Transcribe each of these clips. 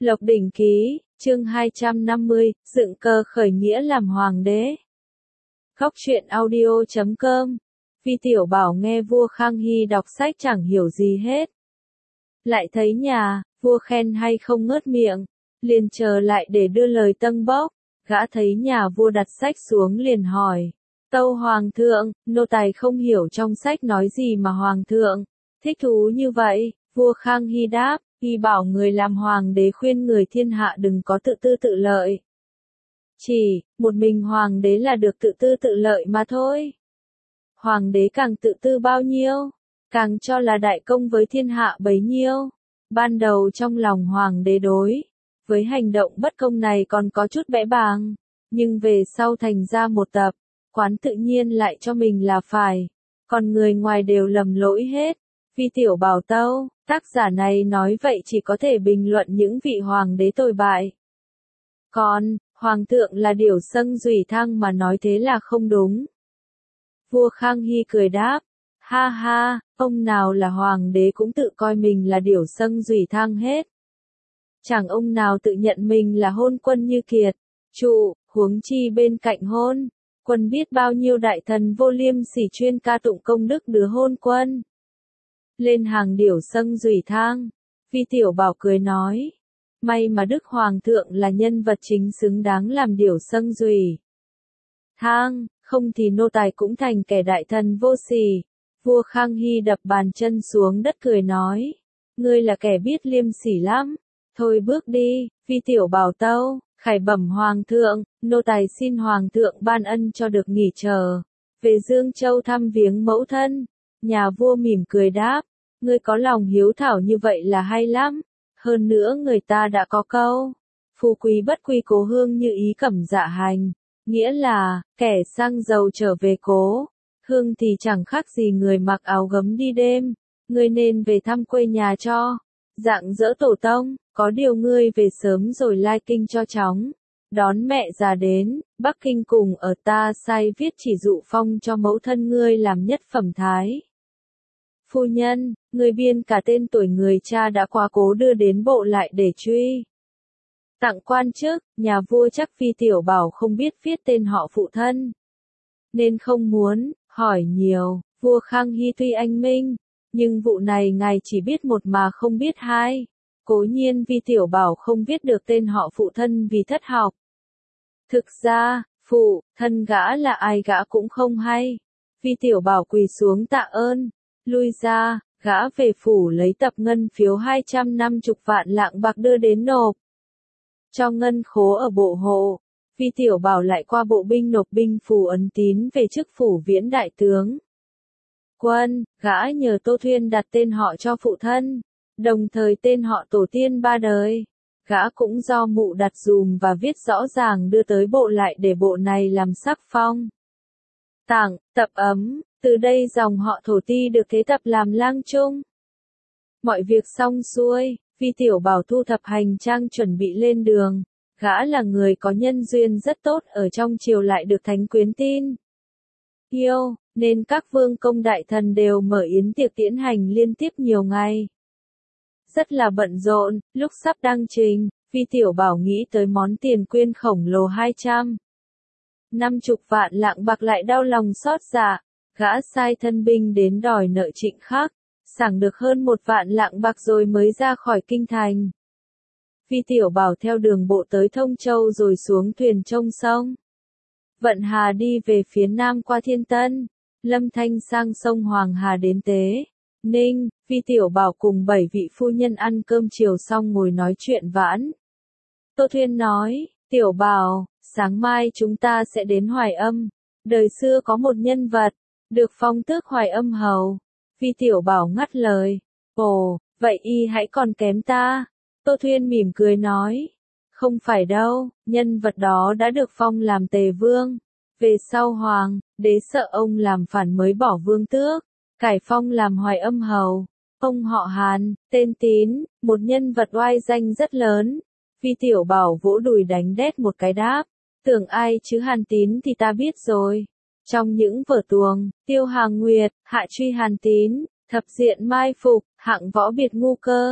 Lộc Đỉnh Ký, chương 250, dựng cờ khởi nghĩa làm hoàng đế. Góc truyện audio.com. Vi Tiểu Bảo nghe vua Khang Hy đọc sách chẳng hiểu gì hết. Lại thấy nhà, vua khen hay không ngớt miệng, liền chờ lại để đưa lời tâng bốc. Gã thấy nhà vua đặt sách xuống liền hỏi: Tâu hoàng thượng, nô tài không hiểu trong sách nói gì mà hoàng thượng thích thú như vậy. Vua Khang Hy đáp: Y bảo người làm hoàng đế khuyên người thiên hạ đừng có tự tư tự lợi. Chỉ một mình hoàng đế là được tự tư tự lợi mà thôi. Hoàng đế càng tự tư bao nhiêu, càng cho là đại công với thiên hạ bấy nhiêu. Ban đầu trong lòng hoàng đế đối với hành động bất công này còn có chút bẽ bàng, nhưng về sau thành ra một tập quán tự nhiên lại cho mình là phải, còn người ngoài đều lầm lỗi hết. Vi Tiểu Bảo tâu, tác giả này nói vậy chỉ có thể bình luận những vị hoàng đế tồi bại. Còn, hoàng thượng là điểu xâng dùy thang mà nói thế là không đúng. Vua Khang Hy cười đáp: Ha ha, ông nào là hoàng đế cũng tự coi mình là điểu xâng dùy thang hết. Chẳng ông nào tự nhận mình là hôn quân như Kiệt, Trụ, huống chi bên cạnh hôn quân biết bao nhiêu đại thần vô liêm sỉ chuyên ca tụng công đức đứa hôn quân. Lên hàng điểu xâng dùy thang. Vi Tiểu Bảo cười nói: May mà Đức Hoàng thượng là nhân vật chính xứng đáng làm điểu xâng dùy thang, không thì nô tài cũng thành kẻ đại thần vô sỉ. Vua Khang Hy đập bàn chân xuống đất cười nói: Ngươi là kẻ biết liêm sỉ lắm, thôi bước đi. Vi Tiểu Bảo tâu, khải bẩm hoàng thượng, nô tài xin hoàng thượng ban ân cho được nghỉ chờ về Dương Châu thăm viếng mẫu thân. Nhà vua mỉm cười đáp: Ngươi có lòng hiếu thảo như vậy là hay lắm. Hơn nữa người ta đã có câu: Phú quý bất quy cố hương như ý cẩm dạ hành. Nghĩa là, kẻ sang giàu trở về cố hương thì chẳng khác gì người mặc áo gấm đi đêm. Ngươi nên về thăm quê nhà cho rạng rỡ tổ tông. Có điều ngươi về sớm rồi lai kinh cho chóng. Đón mẹ già đến Bắc Kinh cùng ở ta sai viết chỉ dụ phong cho mẫu thân ngươi làm nhất phẩm thái phu nhân. Người biên cả tên tuổi người cha đã quá cố đưa đến bộ lại để truy tặng quan chức. Nhà vua chắc Vi Tiểu Bảo không biết viết tên họ phụ thân, nên không muốn hỏi nhiều. Vua Khang Hy tuy anh minh, nhưng vụ này ngài chỉ biết một mà không biết hai. Cố nhiên Vi Tiểu Bảo không viết được tên họ phụ thân vì thất học. Thực ra, phụ thân gã là ai gã cũng không hay. Vi Tiểu Bảo quỳ xuống tạ ơn, lui ra. Gã về phủ lấy tập ngân phiếu 250 vạn lạng bạc đưa đến nộp cho ngân khố ở bộ hộ. Vi Tiểu Bảo lại qua bộ binh nộp binh phù ấn tín về chức phủ viễn đại tướng quân. Gã nhờ Tô Thuyên đặt tên họ cho phụ thân, đồng thời tên họ tổ tiên ba đời. Gã cũng do mụ đặt dùm và viết rõ ràng đưa tới bộ lại để bộ này làm sắc phong tặng tập ấm. Từ đây dòng họ Thổ Ti được thế tập làm lang trung. Mọi việc xong xuôi, Vi Tiểu Bảo thu thập hành trang chuẩn bị lên đường. Gã là người có nhân duyên rất tốt ở trong triều lại được thánh quyến tin yêu, nên các vương công đại thần đều mở yến tiệc tiễn hành liên tiếp nhiều ngày. Rất là bận rộn. Lúc sắp đăng trình, Vi Tiểu Bảo nghĩ tới món tiền quyên khổng lồ 250 vạn lạng bạc lại đau lòng xót dạ. Gã sai thân binh đến đòi nợ Trịnh Khắc, sảng được hơn 1 vạn lạng bạc rồi mới ra khỏi kinh thành. Vi Tiểu Bảo theo đường bộ tới Thông Châu rồi xuống thuyền trông sông Vận Hà đi về phía nam qua Thiên Tân, Lâm Thanh sang sông Hoàng Hà đến Tế Ninh. Vi Tiểu Bảo cùng 7 vị phu nhân ăn cơm chiều xong ngồi nói chuyện vãn. Tô Thuyên nói: Tiểu Bảo, sáng mai chúng ta sẽ đến Hoài Âm. Đời xưa có một nhân vật được phong tước Hoài Âm hầu. Vi Tiểu Bảo ngắt lời: Ồ, vậy y hãy còn kém ta. Tô Thuyên mỉm cười nói: Không phải đâu, nhân vật đó đã được phong làm Tề Vương. Về sau hoàng đế sợ ông làm phản mới bỏ vương tước, cải phong làm Hoài Âm hầu. Ông họ Hàn, tên Tín, một nhân vật oai danh rất lớn. Vi Tiểu Bảo vỗ đùi đánh đét một cái đáp: Tưởng ai chứ Hàn Tín thì ta biết rồi. Trong những vở tuồng, Tiêu Hàng Nguyệt, Hạ truy Hàn Tín, Thập diện mai phục, Hạng võ biệt ngu cơ,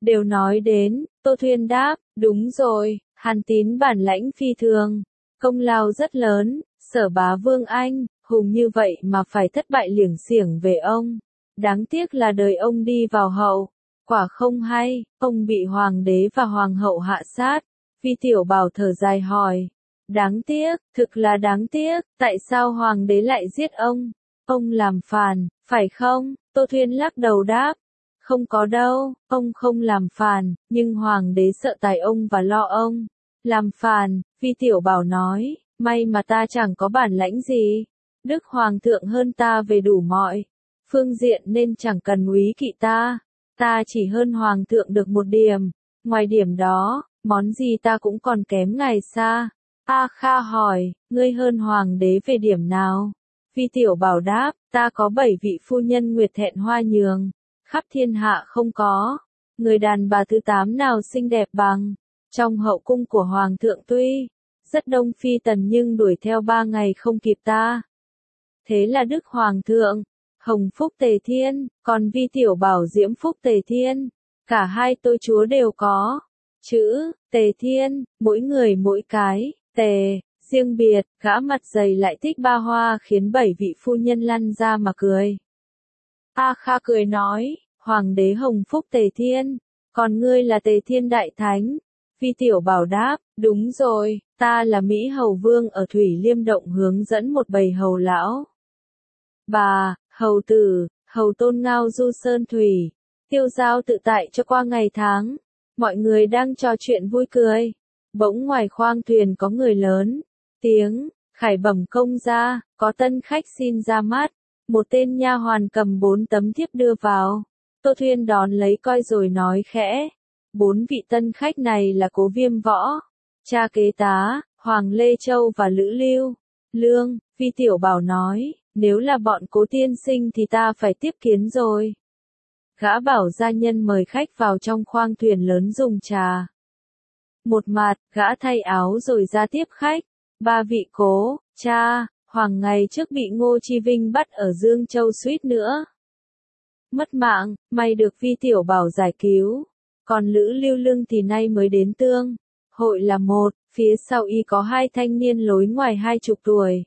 đều nói đến, Tô Thuyên đáp, đúng rồi, Hàn Tín bản lãnh phi thường, công lao rất lớn, Sở Bá Vương anh, hùng như vậy mà phải thất bại liểng xiểng về ông. Đáng tiếc là đời ông đi vào hậu, quả không hay, ông bị hoàng đế và hoàng hậu hạ sát. Vi Tiểu Bảo thở dài hỏi, đáng tiếc, thực là đáng tiếc, tại sao hoàng đế lại giết ông? Ông làm phản, phải không? Tô Thuyên lắc đầu đáp, không có đâu, ông không làm phản, nhưng hoàng đế sợ tài ông và lo ông. Làm phản, Vi Tiểu Bảo nói, may mà ta chẳng có bản lãnh gì. Đức Hoàng thượng hơn ta về đủ mọi phương diện nên chẳng cần úy kỵ ta. Ta chỉ hơn Hoàng thượng được một điểm. Ngoài điểm đó, món gì ta cũng còn kém ngài xa. A Kha hỏi, ngươi hơn Hoàng đế về điểm nào? Vi Tiểu Bảo đáp, ta có 7 vị phu nhân nguyệt thẹn hoa nhường. Khắp thiên hạ không có. Người đàn bà thứ 8 nào xinh đẹp bằng. Trong hậu cung của Hoàng thượng tuy rất đông phi tần nhưng đuổi theo 3 ngày không kịp ta. Thế là Đức Hoàng thượng, Hồng Phúc Tề Thiên, còn Vi Tiểu Bảo Diễm Phúc Tề Thiên. Cả hai tôi chúa đều có. Chữ, Tề Thiên, mỗi người mỗi cái, Tề, riêng biệt, gã mặt dày lại thích ba hoa khiến 7 vị phu nhân lăn ra mà cười. A Kha cười nói, Hoàng đế Hồng Phúc Tề Thiên, còn ngươi là Tề Thiên Đại Thánh. Vi Tiểu Bảo đáp, đúng rồi, ta là Mỹ Hầu Vương ở Thủy Liêm Động hướng dẫn một bầy hầu lão. Bà, hầu tử, hầu tôn ngao du sơn thủy, tiêu giao tự tại cho qua ngày tháng. Mọi người đang trò chuyện vui cười. Bỗng ngoài khoang thuyền có người lớn. Tiếng, khải bẩm công gia, có tân khách xin ra mắt. Một tên nha hoàn cầm 4 tấm thiếp đưa vào. Tô Thuyên đón lấy coi rồi nói khẽ. 4 vị tân khách này là Cố Viêm Võ, cha kế tá, Hoàng Lê Châu và Lữ Lưu. Lương, Vi Tiểu Bảo nói, nếu là bọn Cố tiên sinh thì ta phải tiếp kiến rồi. Gã bảo gia nhân mời khách vào trong khoang thuyền lớn dùng trà. Một mặt, gã thay áo rồi ra tiếp khách. 3 vị Cố, cha, Hoàng ngày trước bị Ngô Chi Vinh bắt ở Dương Châu suýt nữa mất mạng, may được Vi Tiểu Bảo giải cứu. Còn Lữ Lưu Lương thì nay mới đến Tương hội là một, phía sau y có 2 thanh niên lối ngoài 20 tuổi.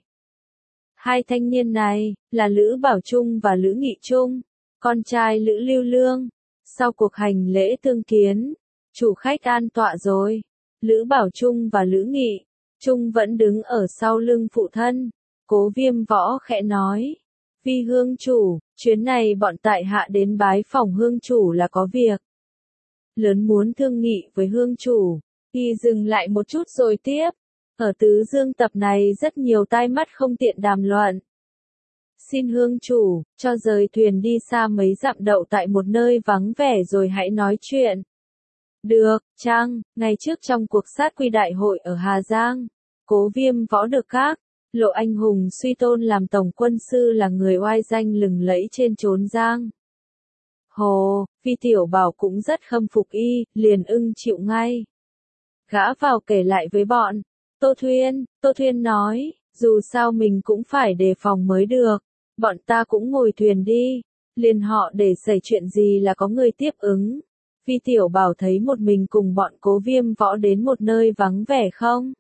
2 thanh niên này là Lữ Bảo Trung và Lữ Nghị Trung, con trai Lữ Lưu Lương. Sau cuộc hành lễ tương kiến, chủ khách an tọa rồi. Lữ Bảo Trung và Lữ Nghị Trung vẫn đứng ở sau lưng phụ thân. Cố Viêm Võ khẽ nói, Vi hương chủ, chuyến này bọn tại hạ đến bái phòng hương chủ là có việc lớn muốn thương nghị với hương chủ. Y dừng lại một chút rồi tiếp, ở Tứ Dương tập này rất nhiều tai mắt không tiện đàm luận. Xin hương chủ, cho rời thuyền đi xa mấy dặm đậu tại một nơi vắng vẻ rồi hãy nói chuyện. Được, chăng, ngày trước trong cuộc sát quy đại hội ở Hà Giang, Cố Viêm Võ được các lộ anh hùng suy tôn làm tổng quân sư là người oai danh lừng lẫy trên chốn Giang Hồ. Vi Tiểu Bảo cũng rất khâm phục y, liền ưng chịu ngay. Gã vào kể lại với bọn Tô Thuyên nói, dù sao mình cũng phải đề phòng mới được. Bọn ta cũng ngồi thuyền đi, liền họ để xảy chuyện gì là có người tiếp ứng. Vi Tiểu Bảo thấy một mình cùng bọn Cố Viêm Võ đến một nơi vắng vẻ không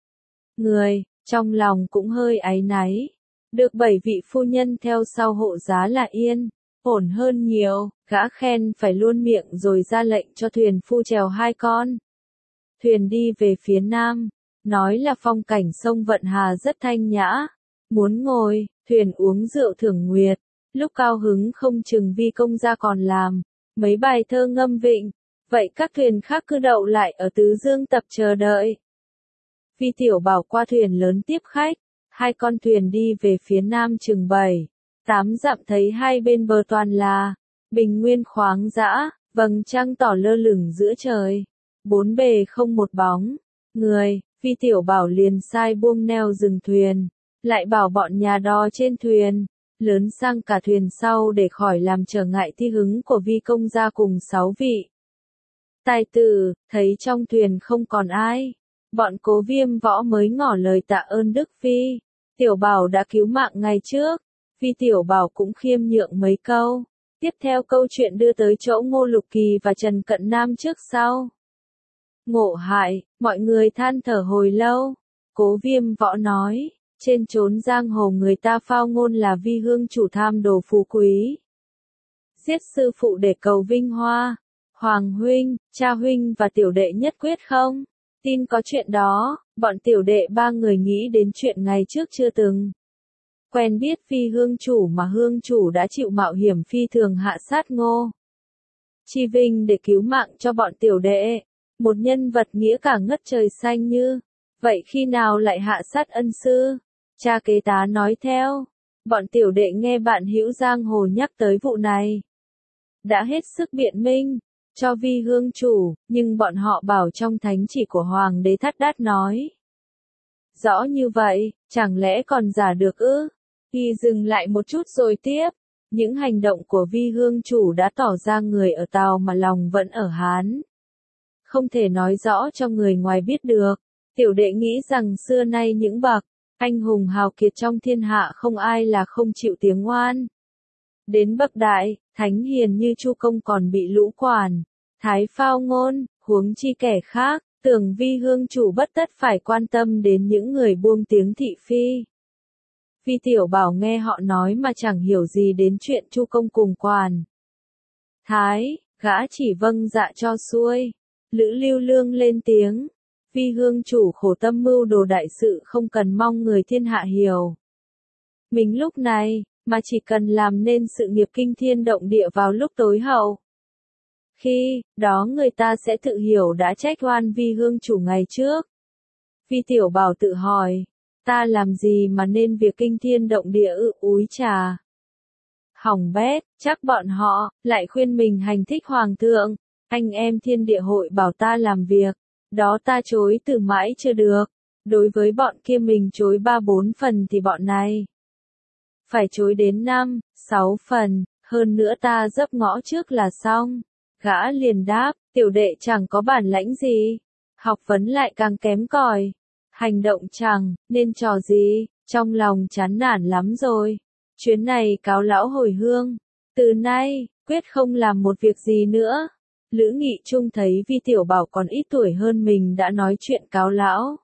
người, trong lòng cũng hơi áy náy. Được 7 vị phu nhân theo sau hộ giá là yên ổn hơn nhiều. Gã khen phải luôn miệng rồi ra lệnh cho thuyền phu chèo 2 con thuyền đi về phía nam, nói là phong cảnh sông Vận Hà rất thanh nhã. Muốn ngồi thuyền uống rượu thưởng nguyệt, lúc cao hứng không chừng Vi công gia còn làm mấy bài thơ ngâm vịnh. Vậy các thuyền khác cứ đậu lại ở Tứ Dương tập chờ đợi. Vi Tiểu Bảo qua thuyền lớn tiếp khách. 2 con thuyền đi về phía nam chừng 7-8 dặm, thấy hai bên bờ toàn là bình nguyên khoáng dã, vầng trăng tỏ lơ lửng giữa trời. 4 bề không một bóng người. Vi Tiểu Bảo liền sai buông neo dừng thuyền, lại bảo bọn nhà đò trên thuyền lớn sang cả thuyền sau để khỏi làm trở ngại thi hứng của Vi công gia cùng 6 vị tài tử. Thấy trong thuyền không còn ai, bọn Cố Viêm Võ mới ngỏ lời tạ ơn Đức Vi Tiểu Bảo đã cứu mạng ngày trước. Vi Tiểu Bảo cũng khiêm nhượng mấy câu, Tiếp theo câu chuyện đưa tới chỗ Ngô Lục Kỳ và Trần Cận Nam trước sau. Ngộ hại, mọi người than thở hồi lâu. Cố Viêm Võ nói, trên chốn giang hồ người ta phao ngôn là Vi Hương chủ tham đồ phú quý. Giết sư phụ để cầu vinh hoa. Hoàng huynh, cha huynh và tiểu đệ nhất quyết không? Tin có chuyện đó, bọn tiểu đệ ba người nghĩ đến chuyện ngày trước chưa từng quen biết Phi Hương chủ mà Hương chủ đã chịu mạo hiểm phi thường hạ sát Ngô Chi Vinh để cứu mạng cho bọn tiểu đệ. Một nhân vật nghĩa cả ngất trời xanh như vậy khi nào lại hạ sát ân sư? Cha kế tá nói theo. Bọn tiểu đệ nghe bạn hữu giang hồ nhắc tới vụ này, đã hết sức biện minh cho Vi Hương chủ, nhưng bọn họ bảo trong thánh chỉ của Hoàng đế Thắt Đát nói rõ như vậy, chẳng lẽ còn giả được ư? Y dừng lại một chút rồi tiếp. Những hành động của Vi Hương chủ đã tỏ ra người ở Tàu mà lòng vẫn ở Hán. Không thể nói rõ cho người ngoài biết được. Tiểu đệ nghĩ rằng xưa nay những bậc anh hùng hào kiệt trong thiên hạ không ai là không chịu tiếng oan. Đến bậc đại, thánh hiền như Chu Công còn bị lũ quản thái phao ngôn, huống chi kẻ khác. Tưởng Vi Hương chủ bất tất phải quan tâm đến những người buông tiếng thị phi. Vi Tiểu Bảo nghe họ nói mà chẳng hiểu gì đến chuyện Chu Công cùng quản thái, gã chỉ vâng dạ cho xuôi. Lữ Lưu Lương lên tiếng. Vi Hương chủ khổ tâm mưu đồ đại sự không cần mong người thiên hạ hiểu. Mình lúc này, mà chỉ cần làm nên sự nghiệp kinh thiên động địa vào lúc tối hậu. Khi đó người ta sẽ tự hiểu đã trách oan Vi Hương chủ ngày trước. Vi Tiểu Bảo tự hỏi, ta làm gì mà nên việc kinh thiên động địa úi trà. Hỏng bét, chắc bọn họ lại khuyên mình hành thích hoàng thượng. Anh em thiên địa hội bảo ta làm việc, đó ta chối từ mãi chưa được. Đối với bọn kia mình chối 3-4 phần thì bọn này phải chối đến 5-6 phần, hơn nữa ta dấp ngõ trước là xong. Gã liền đáp, tiểu đệ chẳng có bản lãnh gì, học vấn lại càng kém cỏi, hành động chẳng nên trò gì, trong lòng chán nản lắm rồi. Chuyến này cáo lão hồi hương, từ nay quyết không làm một việc gì nữa. Lữ Nghị Trung thấy Vi Tiểu Bảo còn ít tuổi hơn mình đã nói chuyện cáo lão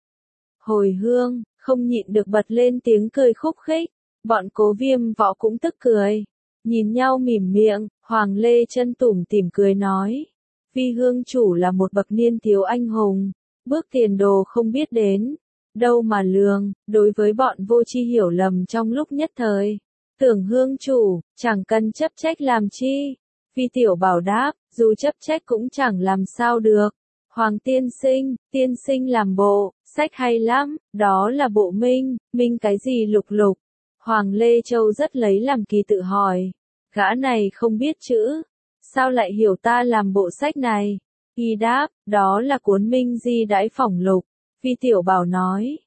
hồi hương, không nhịn được bật lên tiếng cười khúc khích. Bọn Cố Viêm Võ cũng tức cười, nhìn nhau mỉm miệng. Hoàng Lê Chân tủm tỉm cười nói, Vi Hương chủ là một bậc niên thiếu anh hùng, bước tiền đồ không biết đến đâu mà lường. Đối với bọn vô tri hiểu lầm trong lúc nhất thời, tưởng Hương chủ chẳng cần chấp trách làm chi. Vi Tiểu Bảo đáp, dù chấp trách cũng chẳng làm sao được. Hoàng tiên sinh làm bộ sách hay lắm, đó là bộ minh cái gì lục lục. Hoàng Lê Châu rất lấy làm kỳ tự hỏi, gã này không biết chữ, sao lại hiểu ta làm bộ sách này? Y đáp, đó là cuốn Minh Di Đãi Phỏng Lục. Vi Tiểu Bảo nói,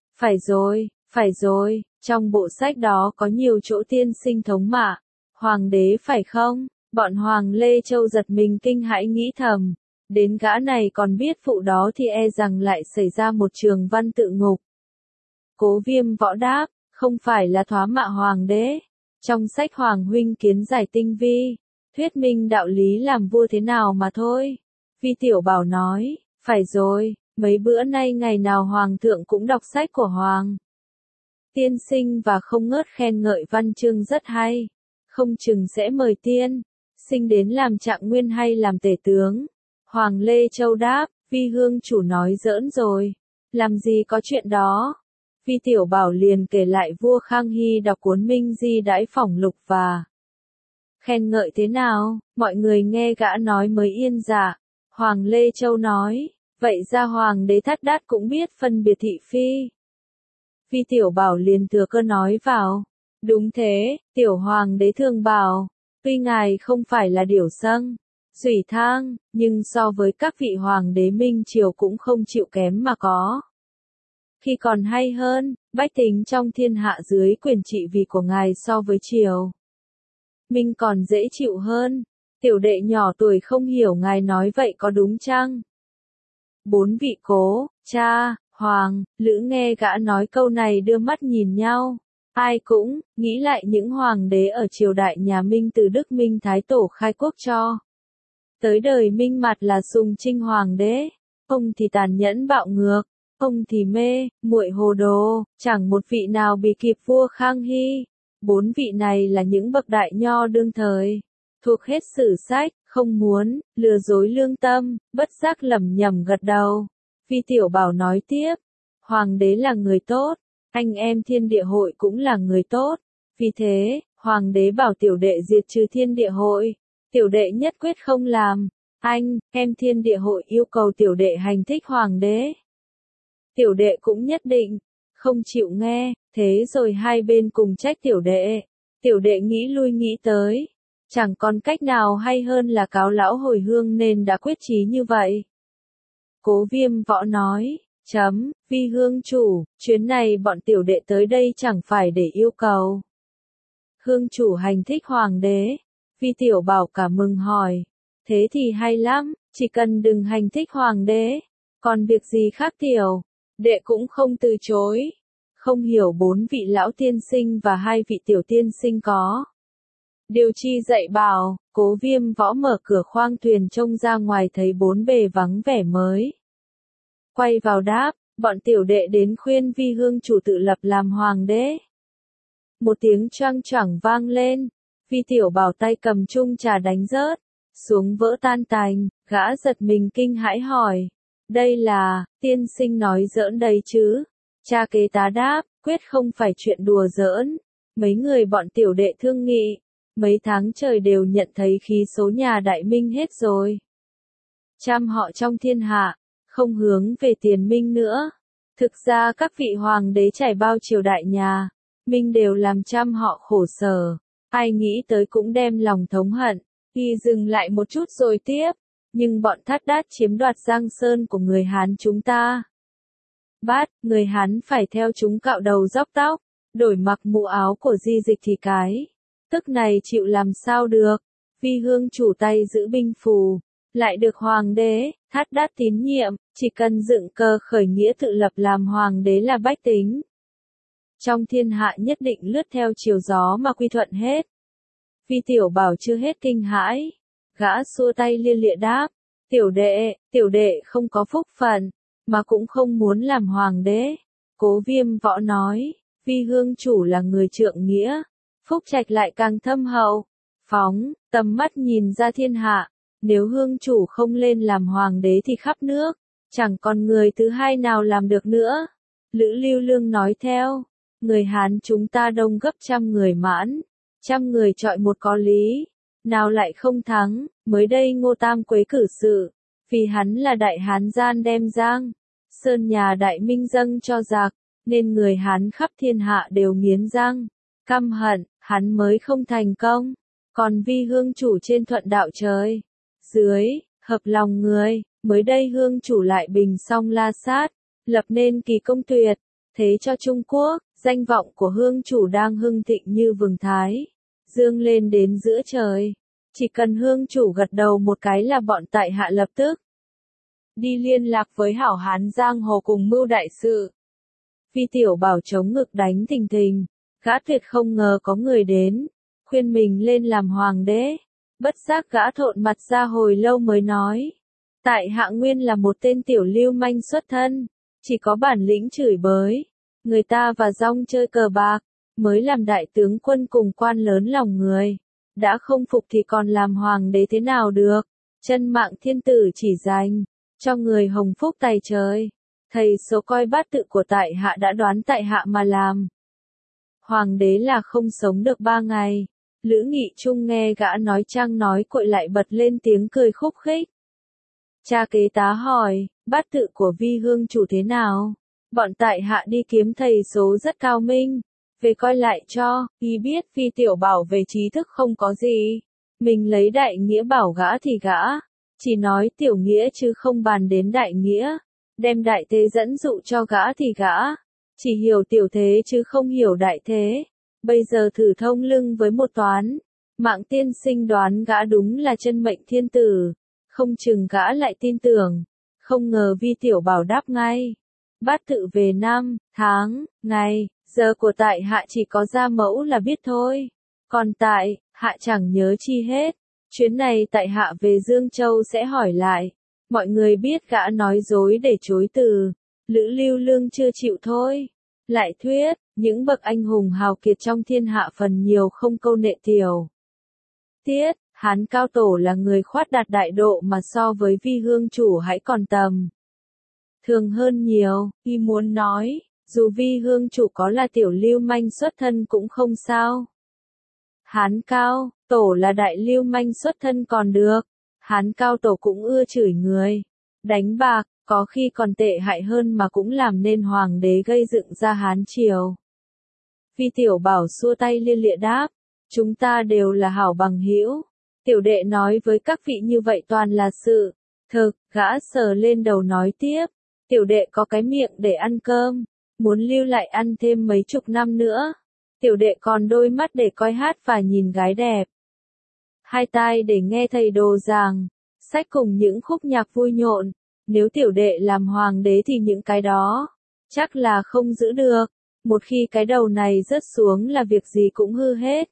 phải rồi, trong bộ sách đó có nhiều chỗ tiên sinh thống mạ hoàng đế phải không? Bọn Hoàng Lê Châu giật mình kinh hãi nghĩ thầm, đến gã này còn biết vụ đó thì e rằng lại xảy ra một trường văn tự ngục. Cố Viêm Võ đáp, không phải là thoá mạ hoàng đế. Trong sách Hoàng huynh kiến giải tinh vi, thuyết minh đạo lý làm vua thế nào mà thôi. Vi Tiểu Bảo nói, phải rồi, mấy bữa nay ngày nào hoàng thượng cũng đọc sách của Hoàng tiên sinh và không ngớt khen ngợi văn chương rất hay. Không chừng sẽ mời tiên sinh đến làm trạng nguyên hay làm tể tướng. Hoàng Lê Châu đáp, Vi Hương chủ nói giỡn rồi, làm gì có chuyện đó. Vi Tiểu Bảo liền kể lại vua Khang Hy đọc cuốn Minh Di Đãi Phỏng Lục và khen ngợi thế nào. Mọi người nghe gã nói mới yên dạ. Hoàng Lê Châu nói, vậy ra hoàng đế Thắt Đát cũng biết phân biệt thị phi. Vi Tiểu Bảo liền thừa cơ nói vào, đúng thế, tiểu hoàng đế thường bảo, tuy ngài không phải là điểu sâng, Duy Thang, nhưng so với các vị hoàng đế Minh Triều cũng không chịu kém mà có. Khi còn hay hơn, bách tính trong thiên hạ dưới quyền trị vì của ngài so với Triều Minh còn dễ chịu hơn. Tiểu đệ nhỏ tuổi không hiểu ngài nói vậy có đúng chăng? 4 vị Cố, cha, Hoàng, Lữ nghe gã nói câu này đưa mắt nhìn nhau. Ai cũng nghĩ lại những hoàng đế ở triều đại nhà Minh từ Đức Minh Thái Tổ khai quốc cho tới đời Minh Mặt là Sùng Trinh hoàng đế. Ông thì tàn nhẫn bạo ngược, ông thì mê, muội hồ đồ, chẳng một vị nào bị kịp vua Khang Hy. 4 vị này là những bậc đại nho đương thời, thuộc hết sử sách, không muốn lừa dối lương tâm, bất giác lẩm nhẩm gật đầu. Vi Tiểu Bảo nói tiếp, hoàng đế là người tốt, anh em Thiên Địa Hội cũng là người tốt, vì thế, hoàng đế bảo tiểu đệ diệt trừ Thiên Địa Hội, tiểu đệ nhất quyết không làm. Anh em Thiên Địa Hội yêu cầu tiểu đệ hành thích hoàng đế, tiểu đệ cũng nhất định không chịu nghe. Thế rồi hai bên cùng trách tiểu đệ. Tiểu đệ nghĩ lui nghĩ tới, chẳng còn cách nào hay hơn là cáo lão hồi hương nên đã quyết chí như vậy. Cố Viêm Võ nói, Vi hương chủ, chuyến này bọn tiểu đệ tới đây chẳng phải để yêu cầu hương chủ hành thích hoàng đế. Vi Tiểu Bảo cả mừng hỏi, thế thì hay lắm, chỉ cần đừng hành thích hoàng đế, còn việc gì khác tiểu đệ cũng không từ chối. Không hiểu 4 vị lão tiên sinh và 2 vị tiểu tiên sinh có điều chi dạy bảo. Cố Viêm Võ mở cửa khoang thuyền trông ra ngoài thấy 4 bề vắng vẻ mới quay vào đáp, bọn tiểu đệ đến khuyên Vi hương chủ tự lập làm hoàng đế. Một tiếng choang choảng vang lên, Vi Tiểu Bảo tay cầm chung trà đánh rớt xuống vỡ tan tành, gã giật mình kinh hãi hỏi, đây là tiên sinh nói giỡn đây chứ? Cha kế tá đáp, quyết không phải chuyện đùa giỡn. Mấy người bọn tiểu đệ thương nghị, mấy tháng trời đều nhận thấy khí số nhà Đại Minh hết rồi. Trăm họ trong thiên hạ, không hướng về tiền Minh nữa. Thực ra các vị hoàng đế trải bao triều đại nhà Minh đều làm trăm họ khổ sở. Ai nghĩ tới cũng đem lòng thống hận. Y dừng lại một chút rồi tiếp, nhưng bọn Thát Đát chiếm đoạt Giang Sơn của người Hán chúng ta. Bát, người Hán phải theo chúng cạo đầu róc tóc, đổi mặc mũ áo của Di Dịch thì cái tức này chịu làm sao được. Vi hương chủ tay giữ binh phù, lại được hoàng đế Thát Đát tín nhiệm, chỉ cần dựng cờ khởi nghĩa tự lập làm hoàng đế là bách tính trong thiên hạ nhất định lướt theo chiều gió mà quy thuận hết. Vi Tiểu Bảo chưa hết kinh hãi, gã xua tay lia lịa đáp, tiểu đệ không có phúc phận, mà cũng không muốn làm hoàng đế. Cố Viêm Võ nói, Vi hương chủ là người trượng nghĩa, phúc trạch lại càng thâm hậu, phóng tầm mắt nhìn ra thiên hạ, nếu hương chủ không lên làm hoàng đế thì khắp nước chẳng còn người thứ hai nào làm được nữa. Lữ Lưu Lương nói theo, người Hán chúng ta đông gấp 100 người mãn, 100 người chọi một có lý, nào lại không thắng. Mới đây Ngô Tam Quế cử sự, vì hắn là đại Hán gian đem Giang Sơn nhà Đại Minh dâng cho giặc, nên người Hán khắp thiên hạ đều nghiến răng căm hận, hắn mới không thành công. Còn Vi hương chủ trên thuận đạo trời dưới, hợp lòng người, mới đây hương chủ lại bình xong La Sát, lập nên kỳ công tuyệt thế cho Trung Quốc. Danh vọng của hương chủ đang hưng thịnh như vầng thái dương lên đến giữa trời. Chỉ cần hương chủ gật đầu một cái là bọn tại hạ lập tức đi liên lạc với hảo hán giang hồ cùng mưu đại sự. Vi Tiểu Bảo chống ngực đánh thình thình, gã tuyệt không ngờ có người đến khuyên mình lên làm hoàng đế. Bất giác gã thộn mặt ra hồi lâu mới nói, tại hạ nguyên là một tên tiểu lưu manh xuất thân, chỉ có bản lĩnh chửi bới người ta và rong chơi cờ bạc, mới làm đại tướng quân cùng quan lớn lòng người. Đã không phục thì còn làm hoàng đế thế nào được? Chân mạng thiên tử chỉ dành cho người hồng phúc tài trời. Thầy số coi bát tự của tại hạ đã đoán tại hạ mà làm hoàng đế là không sống được 3 ngày. Lữ Nghị Trung nghe gã nói chăng nói cội lại bật lên tiếng cười khúc khích. Cha kế tá hỏi, bát tự của Vi hương chủ thế nào? Bọn tại hạ đi kiếm thầy số rất cao minh, về coi lại cho. Y biết Vi Tiểu Bảo về trí thức không có gì, mình lấy đại nghĩa bảo gã thì gã chỉ nói tiểu nghĩa chứ không bàn đến đại nghĩa. Đem đại thế dẫn dụ cho gã thì gã chỉ hiểu tiểu thế chứ không hiểu đại thế. Bây giờ thử thông lưng với một toán mạng tiên sinh đoán gã đúng là chân mệnh thiên tử, không chừng gã lại tin tưởng. Không ngờ Vi Tiểu Bảo đáp ngay, Bát tự về năm, tháng, ngày, giờ của tại hạ chỉ có gia mẫu là biết thôi. Còn tại hạ chẳng nhớ chi hết. Chuyến này tại hạ về Dương Châu sẽ hỏi lại. Mọi người biết gã nói dối để chối từ. Lữ Lưu Lương chưa chịu thôi. Lại thuyết, những bậc anh hùng hào kiệt trong thiên hạ phần nhiều không câu nệ tiểu tiết, Hán Cao Tổ là người khoát đạt đại độ mà so với Vi Hương Chủ hãy còn tầm thường hơn nhiều. Y muốn nói, dù Vi Hương Chủ có là tiểu lưu manh xuất thân cũng không sao. Hán Cao Tổ là đại lưu manh xuất thân còn được. Hán Cao Tổ cũng ưa chửi người, đánh bạc, có khi còn tệ hại hơn mà cũng làm nên hoàng đế gây dựng ra Hán Triều. Vi Tiểu Bảo xua tay lia lịa đáp, chúng ta đều là hảo bằng hữu. Tiểu đệ nói với các vị như vậy toàn là sự thực. Gã sờ lên đầu nói tiếp, tiểu đệ có cái miệng để ăn cơm, muốn lưu lại ăn thêm mấy chục năm nữa. Tiểu đệ còn đôi mắt để coi hát và nhìn gái đẹp, hai tai để nghe thầy đồ giảng sách cùng những khúc nhạc vui nhộn. Nếu tiểu đệ làm hoàng đế thì những cái đó chắc là không giữ được. Một khi cái đầu này rớt xuống là việc gì cũng hư hết.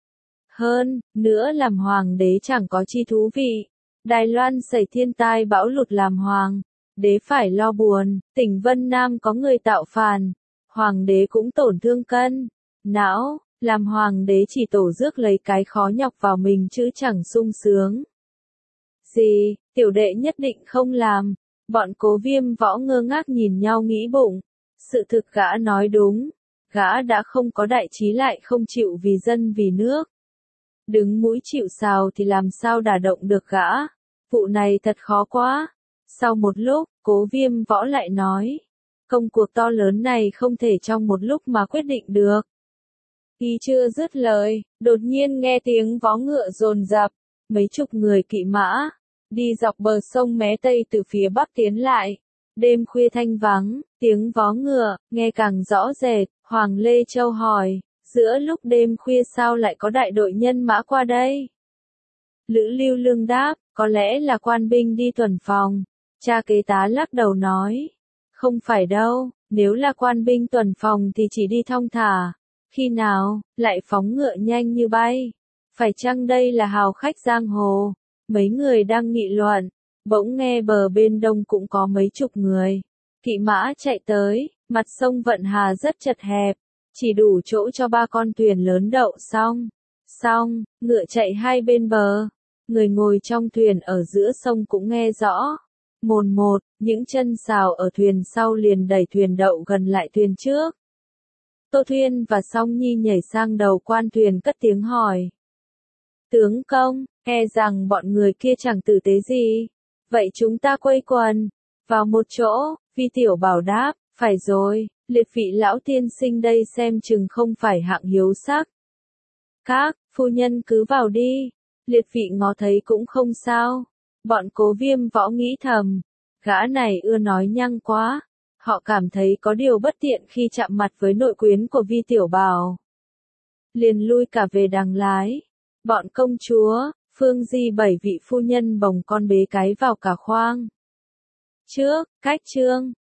Hơn nữa làm hoàng đế chẳng có chi thú vị. Đài Loan xảy thiên tai bão lụt làm hoàng đế phải lo buồn. Tỉnh Vân Nam có người tạo phản, hoàng đế cũng tổn thương cân não. Làm hoàng đế chỉ tổ rước lấy cái khó nhọc vào mình chứ chẳng sung sướng gì. Tiểu đệ nhất định không làm. Bọn Cố Viêm Võ ngơ ngác nhìn nhau nghĩ bụng. Sự thực gã nói đúng. Gã đã không có đại trí lại không chịu vì dân vì nước. Đứng mũi chịu sào thì làm sao đả động được gã. Vụ này thật khó quá. Sau một lúc, Cố Viêm Võ lại nói. Công cuộc to lớn này không thể trong một lúc mà quyết định được. Y chưa dứt lời, đột nhiên nghe tiếng vó ngựa dồn dập. Mấy chục người kỵ mã đi dọc bờ sông Mé Tây từ phía bắc tiến lại. Đêm khuya thanh vắng, tiếng vó ngựa nghe càng rõ rệt. Hoàng Lê Châu hỏi, giữa lúc đêm khuya sao lại có đại đội nhân mã qua đây? Lữ Lưu Lương đáp, có lẽ là quan binh đi tuần phòng. Cha kế tá lắc đầu nói, không phải đâu, nếu là quan binh tuần phòng thì chỉ đi thong thả. Khi nào lại phóng ngựa nhanh như bay? Phải chăng đây là hào khách giang hồ? Mấy người đang nghị luận, bỗng nghe bờ bên đông cũng có mấy chục người kỵ mã chạy tới. Mặt sông Vận Hà rất chật hẹp, chỉ đủ chỗ cho 3 con thuyền lớn đậu xong, ngựa chạy hai bên bờ. Người ngồi trong thuyền ở giữa sông cũng nghe rõ mồn một, những chân sào ở thuyền sau liền đẩy thuyền đậu gần lại thuyền trước. Tô Thuyên và Song Nhi nhảy sang đầu quan thuyền cất tiếng hỏi. Tướng công, e rằng bọn người kia chẳng tử tế gì. Vậy chúng ta quây quần vào một chỗ. Vi Tiểu Bảo đáp, phải rồi, liệt vị lão tiên sinh đây xem chừng không phải hạng hiếu sắc. Các phu nhân cứ vào đi. Liệt vị ngó thấy cũng không sao. Bọn Cố Viêm Võ nghĩ thầm, gã này ưa nói nhăng quá. Họ cảm thấy có điều bất tiện khi chạm mặt với nội quyến của Vi Tiểu Bảo. Liền lui cả về đằng lái. Bọn công chúa, Phương Di 7 vị phu nhân bồng con bế cái vào cả khoang trước, cách trương.